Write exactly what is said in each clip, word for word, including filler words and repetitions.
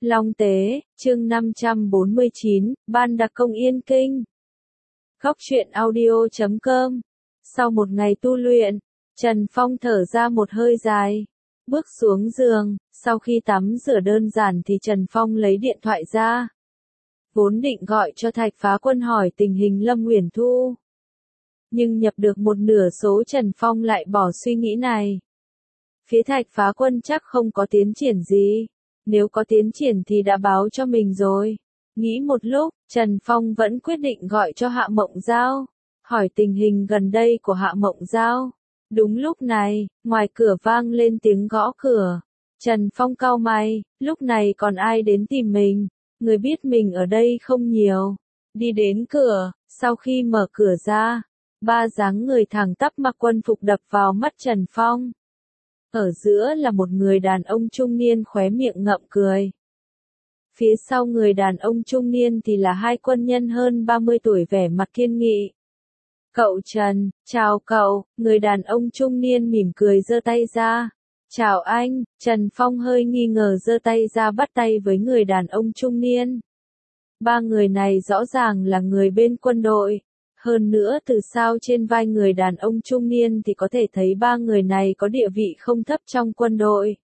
Long Tế, chương năm trăm bốn mươi chín, Ban Đặc Công Yên Kinh. Góc truyện audio chấm com. Sau một ngày tu luyện, Trần Phong thở ra một hơi dài. Bước xuống giường, sau khi tắm rửa đơn giản thì Trần Phong lấy điện thoại ra. Vốn định gọi cho Thạch Phá Quân hỏi tình hình Lâm Uyển Thu. Nhưng nhập được một nửa số Trần Phong lại bỏ suy nghĩ này. Phía Thạch Phá Quân chắc không có tiến triển gì. Nếu có tiến triển thì đã báo cho mình rồi. Nghĩ một lúc, Trần Phong vẫn quyết định gọi cho Hạ Mộng Giao, hỏi tình hình gần đây của Hạ Mộng Giao. Đúng lúc này, ngoài cửa vang lên tiếng gõ cửa. Trần Phong cau mày, lúc này còn ai đến tìm mình, người biết mình ở đây không nhiều. Đi đến cửa, sau khi mở cửa ra, ba dáng người thẳng tắp mặc quân phục đập vào mắt Trần Phong. Ở giữa là một người đàn ông trung niên khóe miệng ngậm cười. Phía sau người đàn ông trung niên thì là hai quân nhân hơn ba mươi tuổi vẻ mặt kiên nghị. Cậu Trần, chào cậu, người đàn ông trung niên mỉm cười giơ tay ra. Chào anh, Trần Phong hơi nghi ngờ giơ tay ra bắt tay với người đàn ông trung niên. Ba người này rõ ràng là người bên quân đội. Hơn nữa từ sao trên vai người đàn ông trung niên thì có thể thấy ba người này có địa vị không thấp trong quân đội.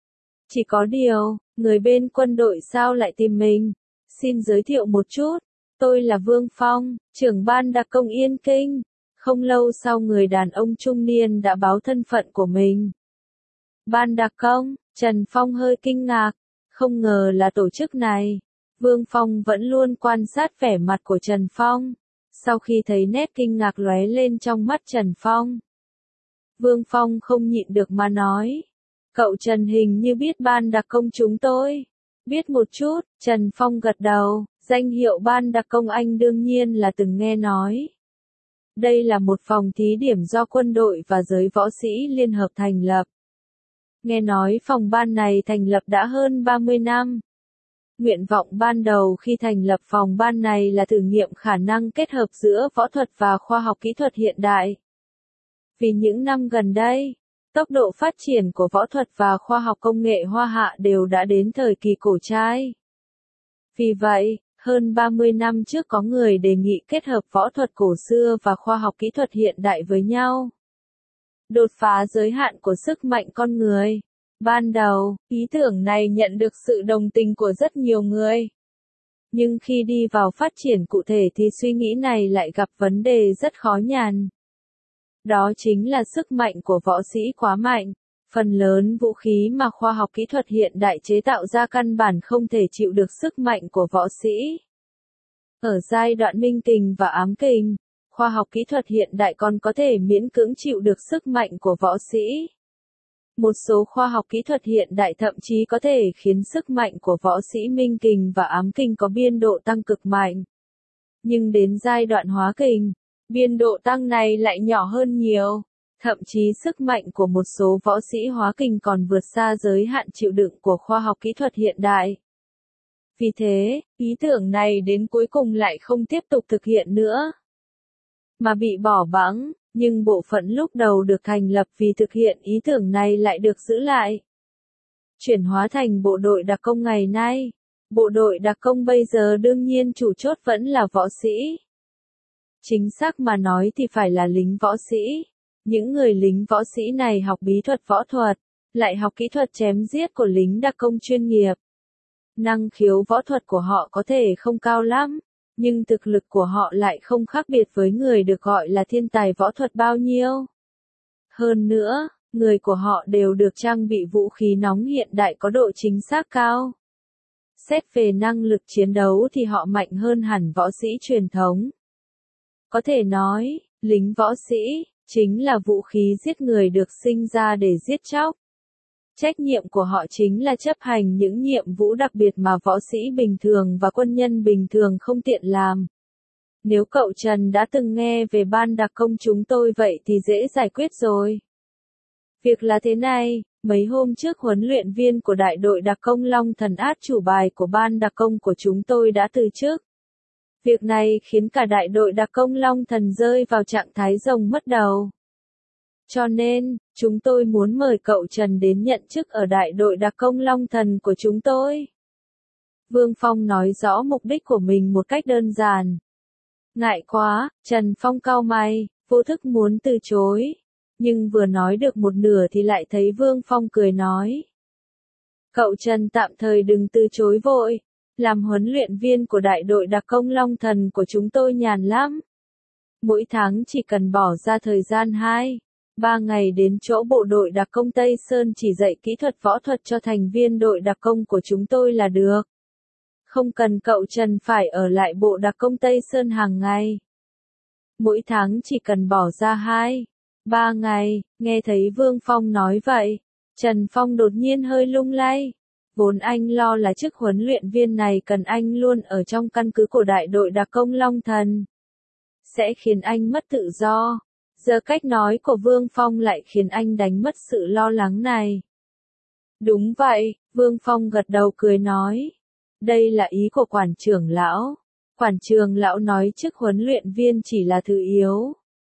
Chỉ có điều, người bên quân đội sao lại tìm mình? Xin giới thiệu một chút, tôi là Vương Phong, trưởng ban Đặc Công Yên Kinh. Không lâu sau người đàn ông trung niên đã báo thân phận của mình. Ban Đặc Công, Trần Phong hơi kinh ngạc, không ngờ là tổ chức này. Vương Phong vẫn luôn quan sát vẻ mặt của Trần Phong. Sau khi thấy nét kinh ngạc lóe lên trong mắt Trần Phong, Vương Phong không nhịn được mà nói. Cậu Trần hình như biết Ban Đặc Công chúng tôi. Biết một chút, Trần Phong gật đầu, danh hiệu Ban Đặc Công anh đương nhiên là từng nghe nói. Đây là một phòng thí điểm do quân đội và giới võ sĩ liên hợp thành lập. Nghe nói phòng ban này thành lập đã hơn ba mươi năm. Nguyện vọng ban đầu khi thành lập phòng ban này là thử nghiệm khả năng kết hợp giữa võ thuật và khoa học kỹ thuật hiện đại. Vì những năm gần đây, tốc độ phát triển của võ thuật và khoa học công nghệ Hoa Hạ đều đã đến thời kỳ cổ trai. Vì vậy, hơn ba mươi năm trước có người đề nghị kết hợp võ thuật cổ xưa và khoa học kỹ thuật hiện đại với nhau. Đột phá giới hạn của sức mạnh con người. Ban đầu, ý tưởng này nhận được sự đồng tình của rất nhiều người. Nhưng khi đi vào phát triển cụ thể thì suy nghĩ này lại gặp vấn đề rất khó nhằn. Đó chính là sức mạnh của võ sĩ quá mạnh. Phần lớn vũ khí mà khoa học kỹ thuật hiện đại chế tạo ra căn bản không thể chịu được sức mạnh của võ sĩ. Ở giai đoạn minh kình và ám kình, khoa học kỹ thuật hiện đại còn có thể miễn cưỡng chịu được sức mạnh của võ sĩ. Một số khoa học kỹ thuật hiện đại thậm chí có thể khiến sức mạnh của võ sĩ minh kình và ám kình có biên độ tăng cực mạnh. Nhưng đến giai đoạn hóa kình, biên độ tăng này lại nhỏ hơn nhiều. Thậm chí sức mạnh của một số võ sĩ hóa kình còn vượt xa giới hạn chịu đựng của khoa học kỹ thuật hiện đại. Vì thế, ý tưởng này đến cuối cùng lại không tiếp tục thực hiện nữa, mà bị bỏ bẵng. Nhưng bộ phận lúc đầu được thành lập vì thực hiện ý tưởng này lại được giữ lại. Chuyển hóa thành bộ đội đặc công ngày nay. Bộ đội đặc công bây giờ đương nhiên chủ chốt vẫn là võ sĩ. Chính xác mà nói thì phải là lính võ sĩ. Những người lính võ sĩ này học bí thuật võ thuật, lại học kỹ thuật chém giết của lính đặc công chuyên nghiệp. Năng khiếu võ thuật của họ có thể không cao lắm. Nhưng thực lực của họ lại không khác biệt với người được gọi là thiên tài võ thuật bao nhiêu. Hơn nữa, người của họ đều được trang bị vũ khí nóng hiện đại có độ chính xác cao. Xét về năng lực chiến đấu thì họ mạnh hơn hẳn võ sĩ truyền thống. Có thể nói, lính võ sĩ chính là vũ khí giết người được sinh ra để giết chóc. Trách nhiệm của họ chính là chấp hành những nhiệm vụ đặc biệt mà võ sĩ bình thường và quân nhân bình thường không tiện làm. Nếu cậu Trần đã từng nghe về Ban Đặc Công chúng tôi vậy thì dễ giải quyết rồi. Việc là thế này, mấy hôm trước huấn luyện viên của đại đội Đặc Công Long Thần át chủ bài của Ban Đặc Công của chúng tôi đã từ chức. Việc này khiến cả đại đội Đặc Công Long Thần rơi vào trạng thái rồng mất đầu. Cho nên, chúng tôi muốn mời cậu Trần đến nhận chức ở đại đội Đặc Công Long Thần của chúng tôi. Vương Phong nói rõ mục đích của mình một cách đơn giản. Ngại quá, Trần Phong cau mày, vô thức muốn từ chối. Nhưng vừa nói được một nửa thì lại thấy Vương Phong cười nói. Cậu Trần tạm thời đừng từ chối vội. Làm huấn luyện viên của đại đội đặc công Long Thần của chúng tôi nhàn lắm. Mỗi tháng chỉ cần bỏ ra thời gian hai, ba ngày đến chỗ bộ đội đặc công Tây Sơn chỉ dạy kỹ thuật võ thuật cho thành viên đội đặc công của chúng tôi là được. Không cần cậu Trần phải ở lại bộ đặc công Tây Sơn hàng ngày. Mỗi tháng chỉ cần bỏ ra hai, ba ngày, nghe thấy Vương Phong nói vậy. Trần Phong đột nhiên hơi lung lay. Vốn anh lo là chức huấn luyện viên này cần anh luôn ở trong căn cứ của đại đội đặc công Long Thần. Sẽ khiến anh mất tự do. Giờ cách nói của Vương Phong lại khiến anh đánh mất sự lo lắng này. Đúng vậy, Vương Phong gật đầu cười nói. Đây là ý của quản trưởng lão. Quản trưởng lão nói chức huấn luyện viên chỉ là thứ yếu.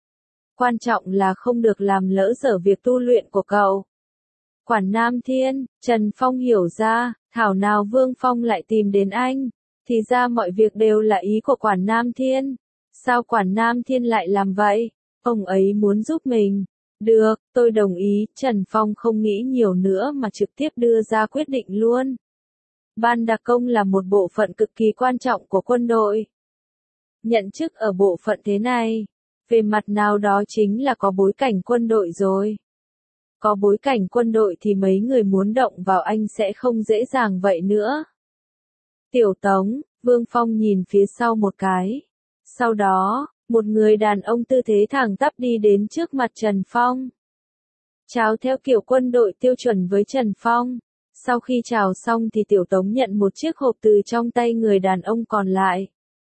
Quan trọng là không được làm lỡ dở việc tu luyện của cậu. Quản Nam Thiên, Trần Phong hiểu ra, thảo nào Vương Phong lại tìm đến anh. Thì ra mọi việc đều là ý của Quản Nam Thiên. Sao Quản Nam Thiên lại làm vậy? Ông ấy muốn giúp mình. Được, tôi đồng ý. Trần Phong không nghĩ nhiều nữa mà trực tiếp đưa ra quyết định luôn. Ban đặc công là một bộ phận cực kỳ quan trọng của quân đội. Nhận chức ở bộ phận thế này, về mặt nào đó chính là có bối cảnh quân đội rồi. Có bối cảnh quân đội thì mấy người muốn động vào anh sẽ không dễ dàng vậy nữa. Tiểu Tống, Vương Phong nhìn phía sau một cái. Sau đó, một người đàn ông tư thế thẳng tắp đi đến trước mặt Trần Phong. Chào theo kiểu quân đội tiêu chuẩn với Trần Phong. Sau khi chào xong thì Tiểu Tống nhận một chiếc hộp từ trong tay người đàn ông còn lại.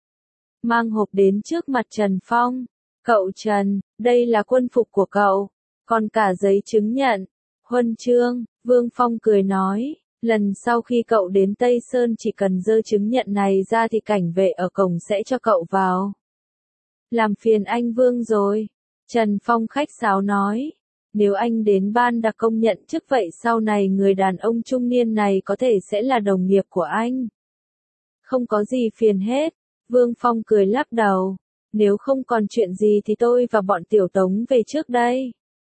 Mang hộp đến trước mặt Trần Phong. Cậu Trần, đây là quân phục của cậu. Còn cả giấy chứng nhận, huân chương. Vương Phong cười nói. Lần sau khi cậu đến Tây Sơn chỉ cần dơ chứng nhận này ra thì cảnh vệ ở cổng sẽ cho cậu vào. Làm phiền anh Vương rồi. Trần Phong khách sáo nói. Nếu anh đến ban đặc công nhận chức vậy sau này người đàn ông trung niên này có thể sẽ là đồng nghiệp của anh. Không có gì phiền hết. Vương Phong cười lắc đầu. Nếu không còn chuyện gì thì tôi và bọn Tiểu Tống về trước đây.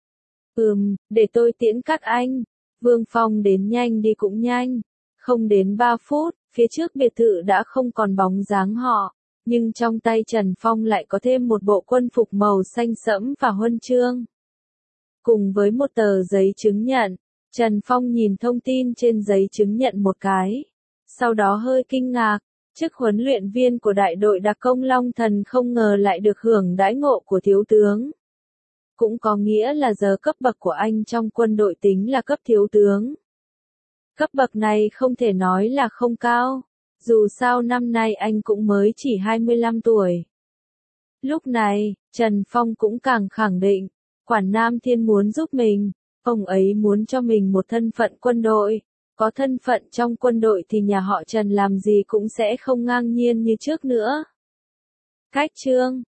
Ừm, để tôi tiễn các anh. Vương Phong đến nhanh đi cũng nhanh. Không đến ba phút, phía trước biệt thự đã không còn bóng dáng họ. Nhưng trong tay Trần Phong lại có thêm một bộ quân phục màu xanh sẫm và huân chương. Cùng với một tờ giấy chứng nhận, Trần Phong nhìn thông tin trên giấy chứng nhận một cái. Sau đó hơi kinh ngạc, chức huấn luyện viên của đại đội đặc công Long Thần không ngờ lại được hưởng đãi ngộ của thiếu tướng. Cũng có nghĩa là giờ cấp bậc của anh trong quân đội tính là cấp thiếu tướng. Cấp bậc này không thể nói là không cao, dù sao năm nay anh cũng mới chỉ hai mươi lăm tuổi. Lúc này, Trần Phong cũng càng khẳng định, Quản Nam Thiên muốn giúp mình, ông ấy muốn cho mình một thân phận quân đội. Có thân phận trong quân đội thì nhà họ Trần làm gì cũng sẽ không ngang nhiên như trước nữa. Cách chương